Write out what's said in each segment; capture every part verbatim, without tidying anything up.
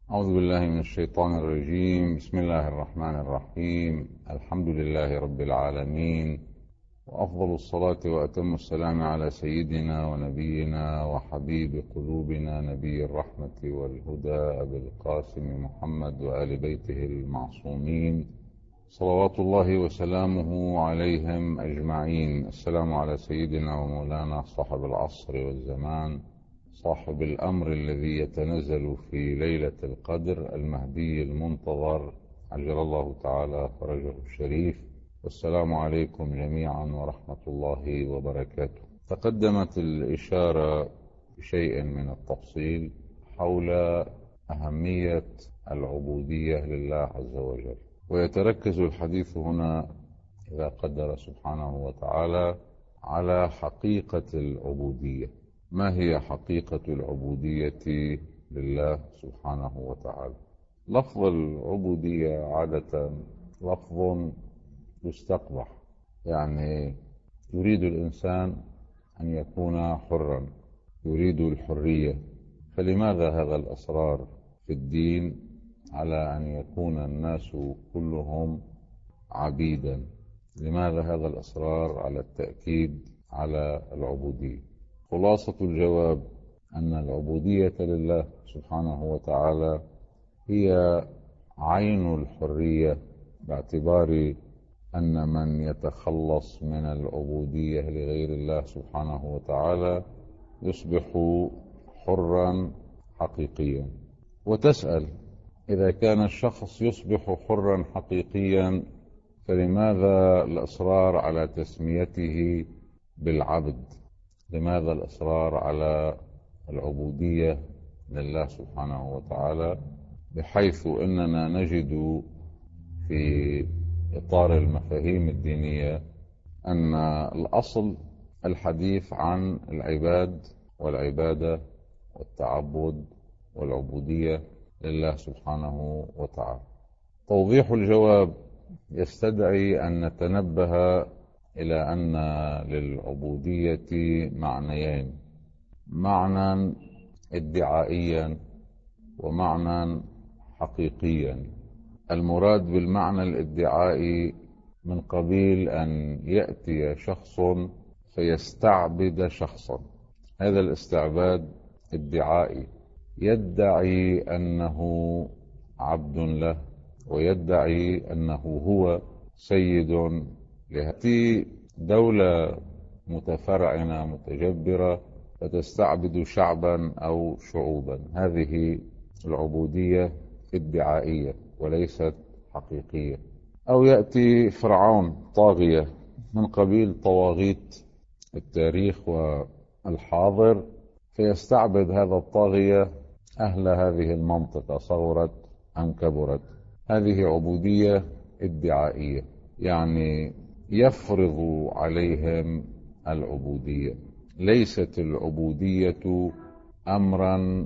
أعوذ بالله من الشيطان الرجيم. بسم الله الرحمن الرحيم. الحمد لله رب العالمين، وأفضل الصلاة وأتم السلام على سيدنا ونبينا وحبيب قلوبنا نبي الرحمة والهدى أبي القاسم محمد وآل بيته المعصومين صلوات الله وسلامه عليهم أجمعين. السلام على سيدنا ومولانا صاحب العصر والزمان، صاحب الأمر الذي يتنزل في ليلة القدر، المهدي المنتظر عجل الله تعالى فرجه الشريف. والسلام عليكم جميعا ورحمة الله وبركاته. تقدمت الإشارة بشيء من التفصيل حول أهمية العبودية لله عز وجل، ويتركز الحديث هنا إذا قدر سبحانه وتعالى على حقيقة العبودية. ما هي حقيقة العبودية لله سبحانه وتعالى؟ لفظ العبودية عادة لفظ يستقبح، يعني يريد الإنسان أن يكون حرا، يريد الحرية. فلماذا هذا الإصرار في الدين على أن يكون الناس كلهم عبيدا؟ لماذا هذا الإصرار على التأكيد على العبودية؟ خلاصة الجواب أن العبودية لله سبحانه وتعالى هي عين الحرية، باعتبار أن من يتخلص من العبودية لغير الله سبحانه وتعالى يصبح حرا حقيقيا. وتسأل: إذا كان الشخص يصبح حرا حقيقيا فلماذا الإصرار على تسميته بالعبد؟ لماذا الإصرار على العبودية لله سبحانه وتعالى، بحيث أننا نجد في إطار المفاهيم الدينية أن الأصل الحديث عن العباد والعبادة والتعبد والعبودية لله سبحانه وتعالى. توضيح الجواب يستدعي أن نتنبه إلى أن للعبودية معنيين: معنى ادعائيا ومعنى حقيقيا. المراد بالمعنى الادعائي من قبيل أن يأتي شخص فيستعبد شخصا، هذا الاستعباد ادعائي، يدعي أنه عبد له ويدعي أنه هو سيد لهذه دولة متفرعنة متجبرة فتستعبد شعبا أو شعوبا. هذه العبودية ادعائية وليست حقيقية. أو يأتي فرعون طاغية من قبيل طواغيت التاريخ والحاضر فيستعبد هذا الطاغية أهل هذه المنطقة، صغرت أم كبرت. هذه عبودية ادعائية، يعني يفرض عليهم العبودية. ليست العبودية أمرا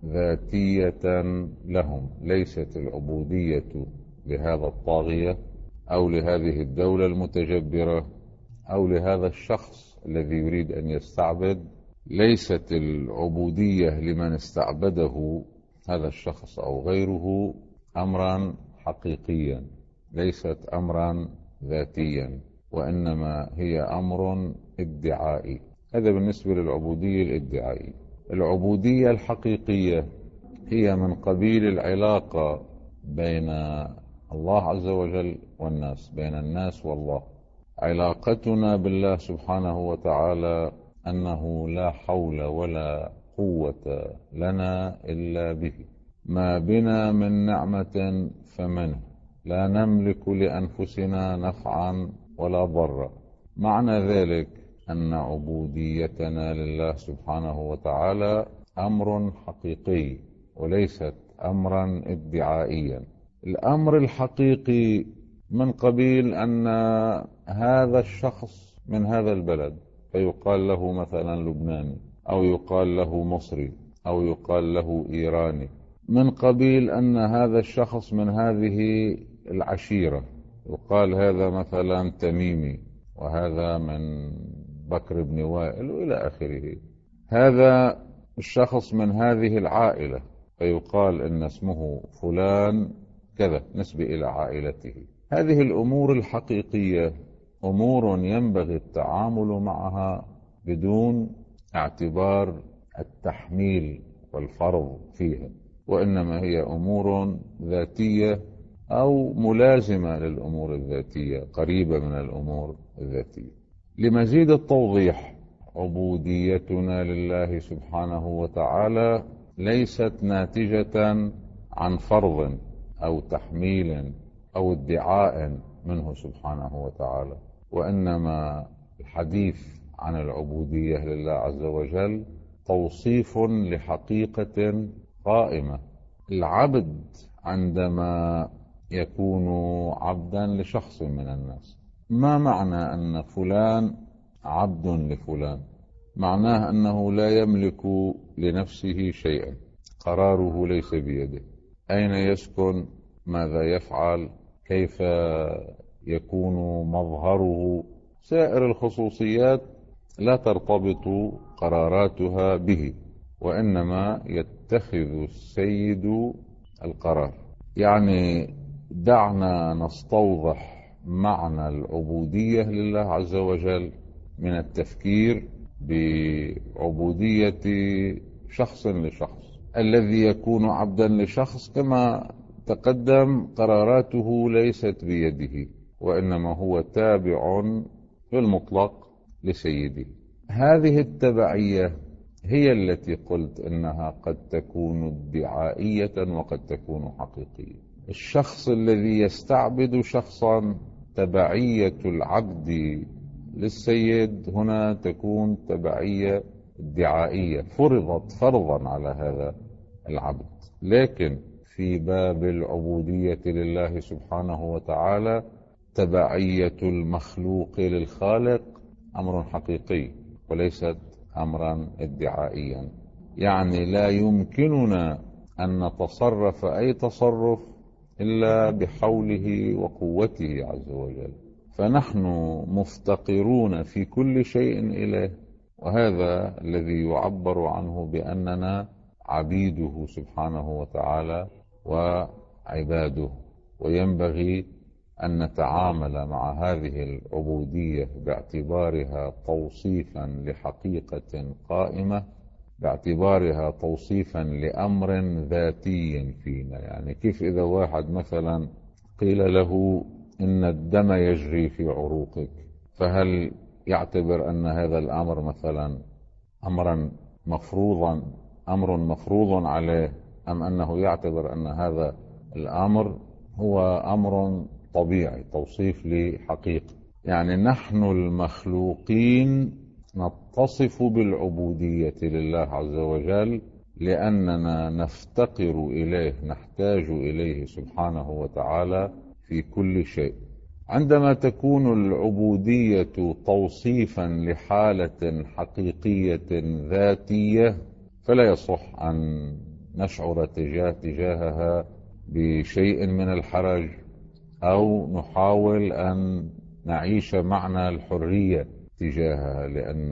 ذاتية لهم، ليست العبودية لهذا الطاغية أو لهذه الدولة المتجبرة أو لهذا الشخص الذي يريد أن يستعبد. ليست العبودية لمن استعبده هذا الشخص أو غيره أمرا حقيقيا، ليست أمرا ذاتيا، وإنما هي أمر ادعائي. هذا بالنسبة للعبودية الادعائية. العبودية الحقيقية هي من قبيل العلاقة بين الله عز وجل والناس، بين الناس والله. علاقتنا بالله سبحانه وتعالى أنه لا حول ولا قوة لنا إلا به، ما بنا من نعمة فمنه، لا نملك لأنفسنا نفعا ولا ضرا. معنى ذلك أن عبوديتنا لله سبحانه وتعالى أمر حقيقي وليست أمرا ادعائيا. الأمر الحقيقي من قبيل أن هذا الشخص من هذا البلد، فيقال له مثلا لبناني أو يقال له مصري أو يقال له إيراني، من قبيل أن هذا الشخص من هذه العشيرة، يقال هذا مثلا تميمي وهذا من بكر بن وائل وإلى آخره. هذا الشخص من هذه العائلة فيقال إن اسمه فلان كذا، نسبة إلى عائلته. هذه الأمور الحقيقية أمور ينبغي التعامل معها بدون اعتبار التحميل والفرض فيها، وإنما هي أمور ذاتية أو ملازمة للأمور الذاتية، قريبة من الأمور الذاتية. لمزيد التوضيح، عبوديتنا لله سبحانه وتعالى ليست ناتجة عن فرض أو تحميل أو ادعاء منه سبحانه وتعالى، وإنما الحديث عن العبودية لله عز وجل توصيف لحقيقة قائمة. العبد عندما يكون عبدا لشخص من الناس، ما معنى أن فلان عبد لفلان؟ معناه أنه لا يملك لنفسه شيئا، قراره ليس بيده، أين يسكن، ماذا يفعل، كيف يكون مظهره، سائر الخصوصيات لا ترتبط قراراتها به، وإنما يتخذ السيد القرار. يعني دعنا نستوضح معنى العبودية لله عز وجل من التفكير بعبودية شخص لشخص. الذي يكون عبدا لشخص كما تقدم قراراته ليست بيده، وإنما هو تابع في المطلق لسيده. هذه التبعية هي التي قلت إنها قد تكون ادعائية وقد تكون حقيقية. الشخص الذي يستعبد شخصا، تبعية العبد للسيد هنا تكون تبعية ادعائية، فرضت فرضا على هذا العبد. لكن في باب العبودية لله سبحانه وتعالى تبعية المخلوق للخالق أمر حقيقي وليست أمرا ادعائيا. يعني لا يمكننا أن نتصرف أي تصرف إلا بحوله وقوته عز وجل، فنحن مفتقرون في كل شيء إليه، وهذا الذي يعبر عنه بأننا عبيده سبحانه وتعالى وعباده. وينبغي أن نتعامل مع هذه العبودية باعتبارها توصيفا لحقيقة قائمة، باعتبارها توصيفا لأمر ذاتي فينا. يعني كيف إذا واحد مثلا قيل له إن الدم يجري في عروقك، فهل يعتبر أن هذا الأمر مثلا أمرا مفروضا أمر مفروض عليه، أم أنه يعتبر أن هذا الأمر هو أمر طبيعي، توصيف لحقيقة؟ يعني نحن المخلوقين نتصف بالعبودية لله عز وجل لأننا نفتقر إليه، نحتاج إليه سبحانه وتعالى في كل شيء. عندما تكون العبودية توصيفا لحالة حقيقية ذاتية فلا يصح أن نشعر تجاه تجاهها بشيء من الحرج أو نحاول أن نعيش معنى الحرية تجاهها، لأن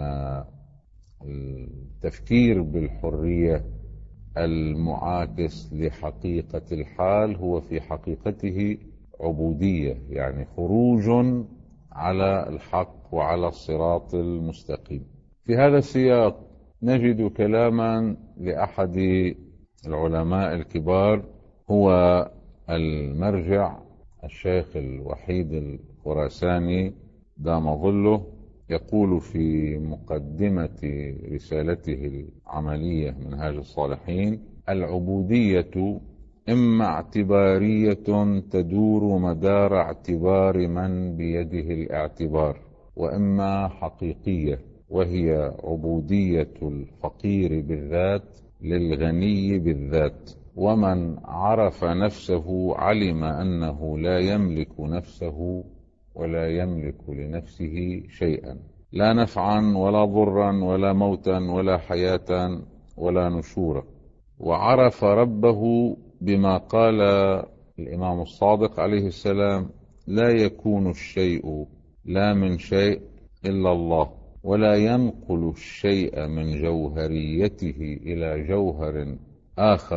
التفكير بالحرية المعاكس لحقيقة الحال هو في حقيقته عبودية، يعني خروج على الحق وعلى الصراط المستقيم. في هذا السياق نجد كلاما لأحد العلماء الكبار، هو المرجع الشيخ الوحيد الخراساني دام ظله، يقول في مقدمة رسالته العملية منهاج الصالحين: العبودية إما اعتبارية تدور مدار اعتبار من بيده الاعتبار، وإما حقيقية وهي عبودية الفقير بالذات للغني بالذات. ومن عرف نفسه علم أنه لا يملك نفسه ولا يملك لنفسه شيئا، لا نفعا ولا ضرا ولا موتا ولا حياة ولا نشورا. وعرف ربه بما قال الإمام الصادق عليه السلام: لا يكون الشيء لا من شيء إلا الله، ولا ينقل الشيء من جوهريته إلى جوهر آخر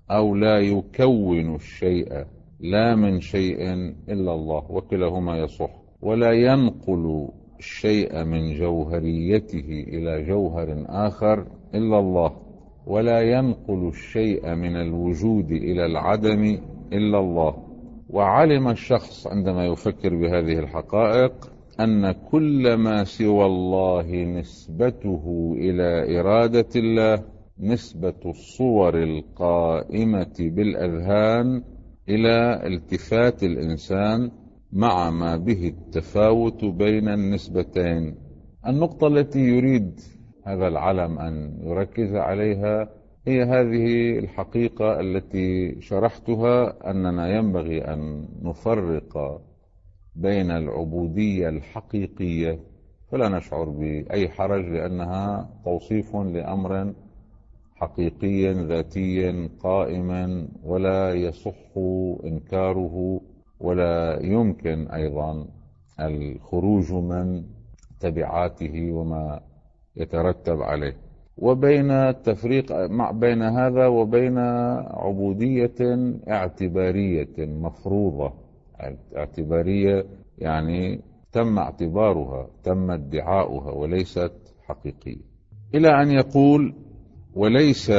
أو لا يكون الشيء لا من شيء إلا الله، وكلاهما يصح. ولا ينقل الشيء من جوهريته إلى جوهر آخر إلا الله، ولا ينقل الشيء من الوجود إلى العدم إلا الله. وعلم الشخص عندما يفكر بهذه الحقائق أن كل ما سوى الله نسبته إلى إرادة الله نسبة الصور القائمة بالأذهان إلى التفات الإنسان مع ما به التفاوت بين النسبتين. النقطة التي يريد هذا العلم أن يركز عليها هي هذه الحقيقة التي شرحتها، أننا ينبغي أن نفرق بين العبودية الحقيقية، فلا نشعر بأي حرج لأنها توصيف لأمر حقيقي ذاتي قائما ولا يصح إنكاره، ولا يمكن أيضا الخروج من تبعاته وما يترتب عليه. وبين التفريق بين هذا وبين عبودية اعتبارية مفروضة، اعتبارية يعني تم اعتبارها، تم ادعاؤها، وليست حقيقية. إلى أن يقول: وليس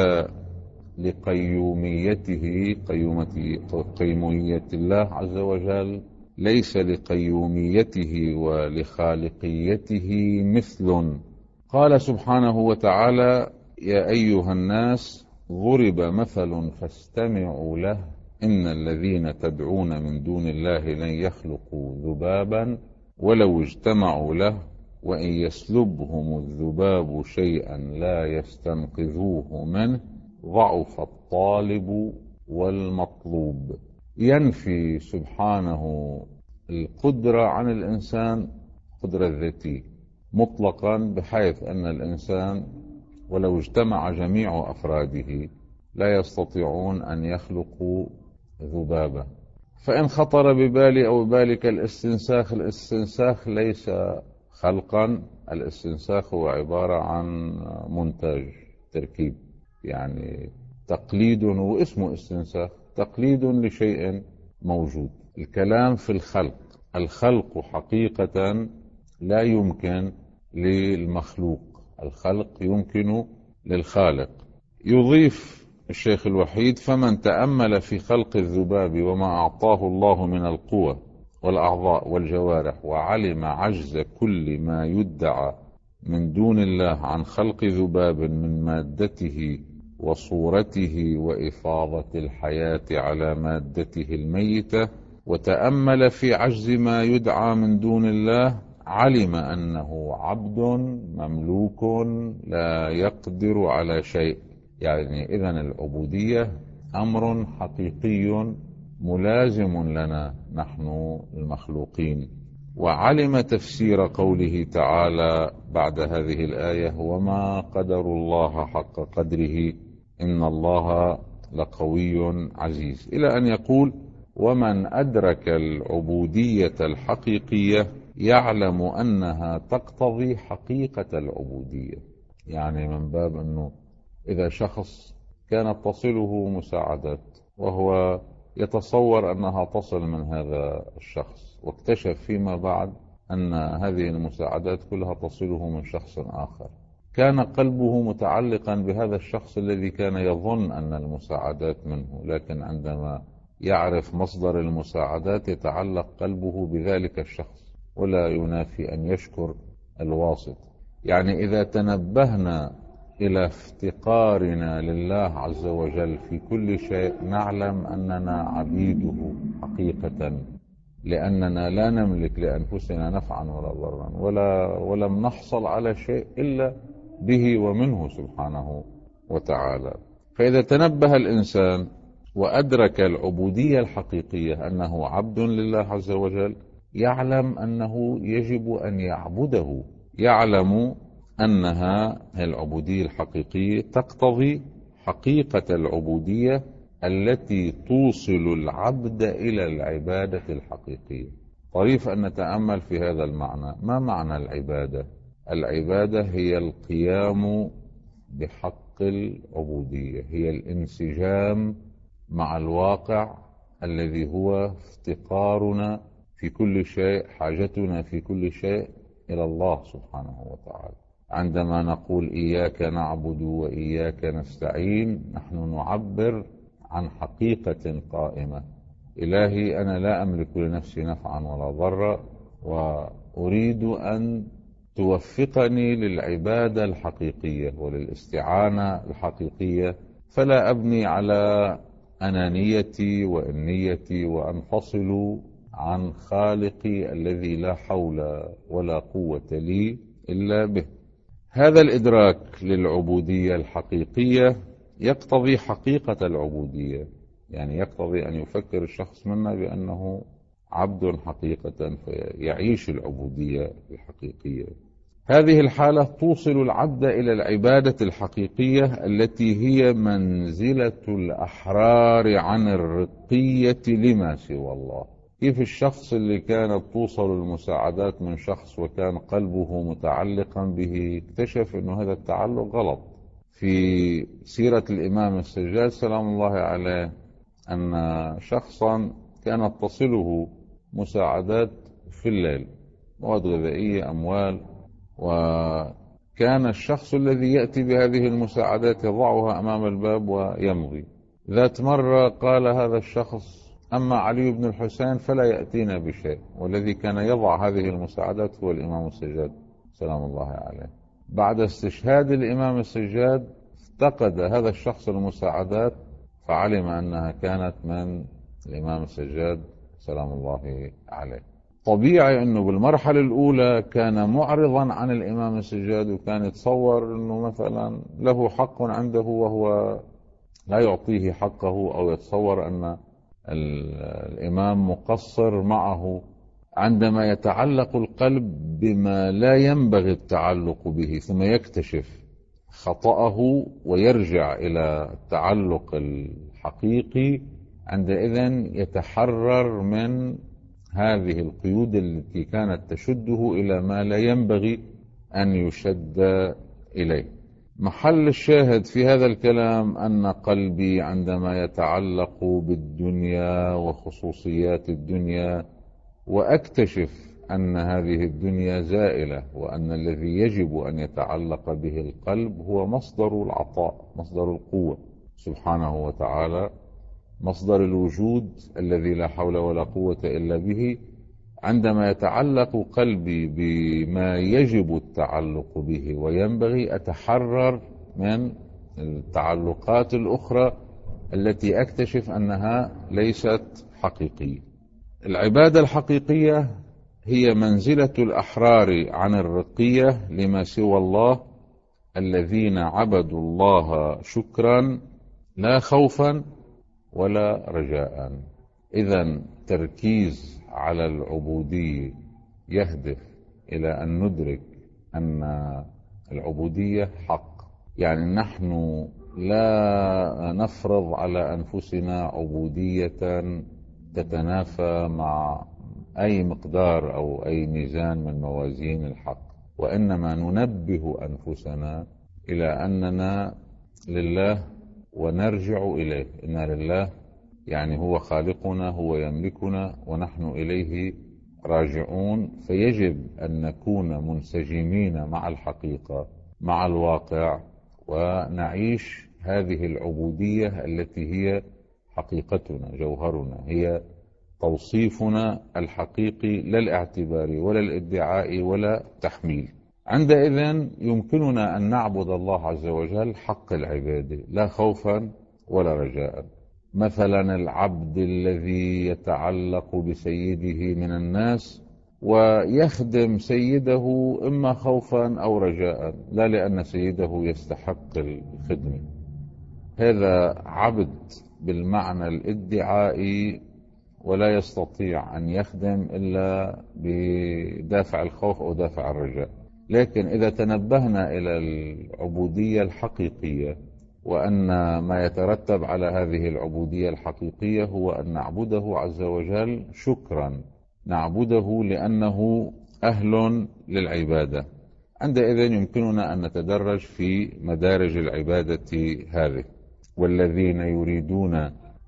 لقيوميته قيومية الله عز وجل ليس لقيوميته ولخالقيته مثل. قال سبحانه وتعالى: يا أيها الناس ضرب مثل فاستمعوا له إن الذين تدعون من دون الله لن يخلقوا ذبابا ولو اجتمعوا له وإن يسلبهم الذباب شيئا لا يستنقذوه منه ضعف الطالب والمطلوب. ينفي سبحانه القدرة عن الإنسان، قدرة ذاتية مطلقا، بحيث أن الإنسان ولو اجتمع جميع أفراده لا يستطيعون أن يخلقوا ذبابا. فإن خطر ببالي أو ببالك الاستنساخ، الاستنساخ ليس خلقا، الاستنساخ هو عبارة عن منتج تركيب، يعني تقليد، واسمه استنساخ تقليد لشيء موجود. الكلام في الخلق، الخلق حقيقة لا يمكن للمخلوق، الخلق يمكن للخالق. يضيف الشيخ الوحيد: فمن تأمل في خلق الذباب وما أعطاه الله من القوة والأعضاء والجوارح وعلم عجز كل ما يدعى من دون الله عن خلق ذباب من مادته وصورته وإفاضة الحياة على مادته الميتة، وتأمل في عجز ما يدعى من دون الله، علم أنه عبد مملوك لا يقدر على شيء. يعني إذن العبودية أمر حقيقي ملازم لنا نحن المخلوقين. وعلم تفسير قوله تعالى بعد هذه الآية: وما قدر الله حق قدره إن الله لقوي عزيز، إلى أن يقول: ومن أدرك العبودية الحقيقية يعلم أنها تقتضي حقيقة العبودية. يعني من باب أنه إذا شخص كانت تصله مساعدات وهو يتصور أنها تصل من هذا الشخص، واكتشف فيما بعد أن هذه المساعدات كلها تصله من شخص آخر، كان قلبه متعلقا بهذا الشخص الذي كان يظن أن المساعدات منه، لكن عندما يعرف مصدر المساعدات يتعلق قلبه بذلك الشخص ولا ينافي أن يشكر الواسط. يعني إذا تنبهنا إلى افتقارنا لله عز وجل في كل شيء نعلم أننا عبيده حقيقة، لأننا لا نملك لأنفسنا نفعا ولا ضرا، ولا ولم نحصل على شيء إلا به ومنه سبحانه وتعالى. فإذا تنبه الإنسان وأدرك العبودية الحقيقية أنه عبد لله عز وجل، يعلم أنه يجب أن يعبده، يعلم أنها العبودية الحقيقية تقتضي حقيقة العبودية التي توصل العبد إلى العبادة الحقيقية. طريف أن نتأمل في هذا المعنى. ما معنى العبادة؟ العبادة هي القيام بحق العبودية، هي الانسجام مع الواقع الذي هو افتقارنا في كل شيء، حاجتنا في كل شيء إلى الله سبحانه وتعالى. عندما نقول إياك نعبد وإياك نستعين، نحن نعبر عن حقيقة قائمة: إلهي أنا لا أملك لنفسي نفعا ولا ضرا، وأريد أن توفقني للعبادة الحقيقية وللاستعانة الحقيقية، فلا أبني على أنانيتي وإنيتي وأنفصل عن خالقي الذي لا حول ولا قوة لي إلا به. هذا الإدراك للعبودية الحقيقية يقتضي حقيقة العبودية، يعني يقتضي أن يفكر الشخص منا بأنه عبد حقيقة فيعيش العبودية الحقيقية. هذه الحالة توصل العبد إلى العبادة الحقيقية التي هي منزلة الأحرار عن الرقية لما سوى الله. كيف الشخص اللي كانت توصل المساعدات من شخص وكان قلبه متعلقا به اكتشف أنه هذا التعلق غلط. في سيرة الإمام السجاد سلام الله عليه أن شخصا كانت تصله مساعدات في الليل، مواد غذائية، أموال، وكان الشخص الذي يأتي بهذه المساعدات يضعها أمام الباب ويمضي. ذات مرة قال هذا الشخص: أما علي بن الحسين فلا يأتينا بشيء، والذي كان يضع هذه المساعدات هو الإمام السجاد سلام الله عليه. بعد استشهاد الإمام السجاد افتقد هذا الشخص المساعدات، فعلم أنها كانت من الإمام السجاد سلام الله عليه. طبيعي أنه بالمرحلة الأولى كان معرضا عن الإمام السجاد، وكان يتصور أنه مثلا له حق عنده وهو لا يعطيه حقه، أو يتصور أن الإمام مقصر معه. عندما يتعلق القلب بما لا ينبغي التعلق به ثم يكتشف خطأه ويرجع إلى التعلق الحقيقي، عندئذ يتحرر من هذه القيود التي كانت تشده إلى ما لا ينبغي أن يشد إليه. محل الشاهد في هذا الكلام أن قلبي عندما يتعلق بالدنيا وخصوصيات الدنيا وأكتشف أن هذه الدنيا زائلة، وأن الذي يجب أن يتعلق به القلب هو مصدر العطاء، مصدر القوة سبحانه وتعالى، مصدر الوجود الذي لا حول ولا قوة إلا به. عندما يتعلق قلبي بما يجب التعلق به وينبغي، أتحرر من التعلقات الأخرى التي أكتشف أنها ليست حقيقية. العبادة الحقيقية هي منزلة الأحرار عن الرقية لما سوى الله، الذين عبدوا الله شكرا لا خوفا ولا رجاء. إذن تركيز على العبودية يهدف إلى أن ندرك أن العبودية حق، يعني نحن لا نفرض على أنفسنا عبودية تتنافى مع أي مقدار أو أي ميزان من موازين الحق، وإنما ننبه أنفسنا إلى أننا لله ونرجع إليه. إنا لله يعني هو خالقنا، هو يملكنا، ونحن إليه راجعون. فيجب أن نكون منسجمين مع الحقيقة، مع الواقع، ونعيش هذه العبودية التي هي حقيقتنا، جوهرنا، هي توصيفنا الحقيقي، لا الاعتبار ولا الادعاء ولا التحميل. عندئذ يمكننا أن نعبد الله عز وجل حق العبادة، لا خوفا ولا رجاء. مثلا العبد الذي يتعلق بسيده من الناس ويخدم سيده إما خوفا أو رجاء، لا لأن سيده يستحق الخدمة، هذا عبد بالمعنى الادعائي، ولا يستطيع أن يخدم إلا بدافع الخوف أو دافع الرجاء. لكن إذا تنبهنا إلى العبودية الحقيقية، وأن ما يترتب على هذه العبودية الحقيقية هو أن نعبده عز وجل شكرا، نعبده لأنه أهل للعبادة، عندئذ يمكننا أن نتدرج في مدارج العبادة هذه. والذين يريدون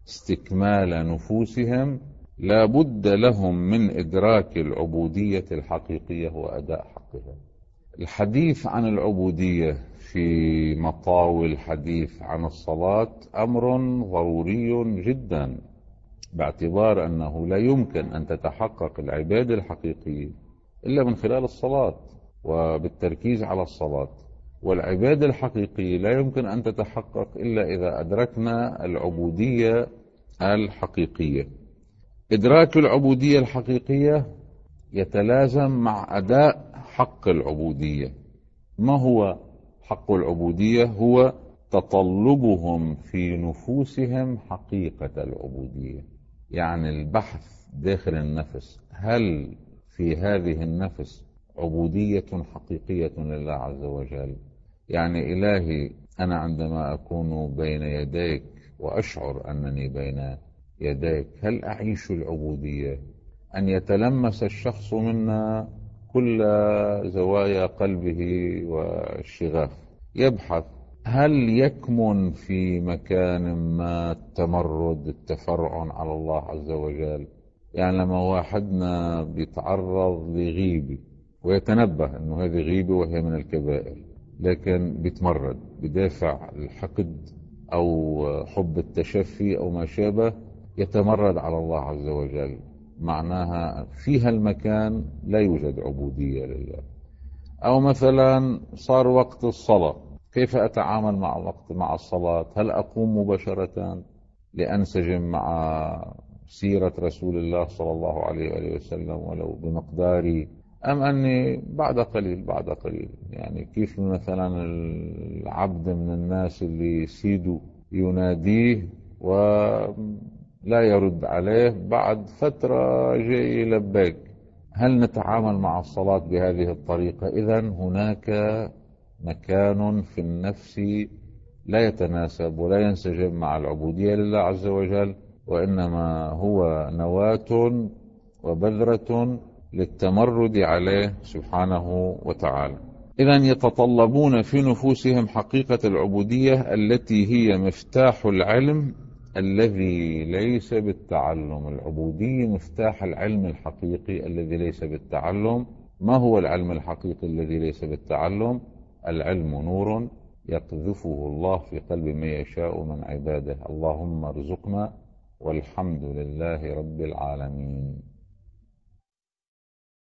استكمال نفوسهم لا بد لهم من إدراك العبودية الحقيقية وأداء حقها. الحديث عن العبودية في مطاوي الحديث عن الصلاة أمر ضروري جدا، باعتبار أنه لا يمكن أن تتحقق العبادة الحقيقية إلا من خلال الصلاة وبالتركيز على الصلاة، والعبادة الحقيقية لا يمكن أن تتحقق إلا إذا أدركنا العبودية الحقيقية. إدراك العبودية الحقيقية يتلازم مع أداء حق العبودية. ما هو حق العبودية؟ هو تطلبهم في نفوسهم حقيقة العبودية، يعني البحث داخل النفس، هل في هذه النفس عبودية حقيقية لله عز وجل؟ يعني إلهي، أنا عندما أكون بين يديك وأشعر أنني بين يديك، هل أعيش العبودية؟ أن يتلمس الشخص منا كل زوايا قلبه والشغاف، يبحث هل يكمن في مكان ما التمرد، التفرع على الله عز وجل. يعني لما واحدنا بيتعرض لغيبة ويتنبه أنه هذه غيبة وهي من الكبائر، لكن بيتمرد بدافع الحقد أو حب التشفي أو ما شابه، يتمرد على الله عز وجل، معناها فيها المكان لا يوجد عبودية لله. أو مثلا صار وقت الصلاة، كيف أتعامل مع الوقت مع الصلاة؟ هل أقوم مباشرة لأنسجم مع سيرة رسول الله صلى الله عليه وآله وسلم ولو بمقداري، أم أني بعد قليل بعد قليل، يعني كيف مثلا العبد من الناس اللي سيده يناديه ولا يرد عليه، بعد فترة جاي لبيك. هل نتعامل مع الصلاة بهذه الطريقة؟ إذن هناك مكان في النفس لا يتناسب ولا ينسجم مع العبودية لله عز وجل، وإنما هو نواة وبذرة للتمرد عليه سبحانه وتعالى. إذن يتطلبون في نفوسهم حقيقة العبودية التي هي مفتاح العلم الذي ليس بالتعلم. العبودية مفتاح العلم الحقيقي الذي ليس بالتعلم. ما هو العلم الحقيقي الذي ليس بالتعلم؟ العلم نور يقذفه الله في قلب من يشاء من عباده. اللهم ارزقنا، والحمد لله رب العالمين.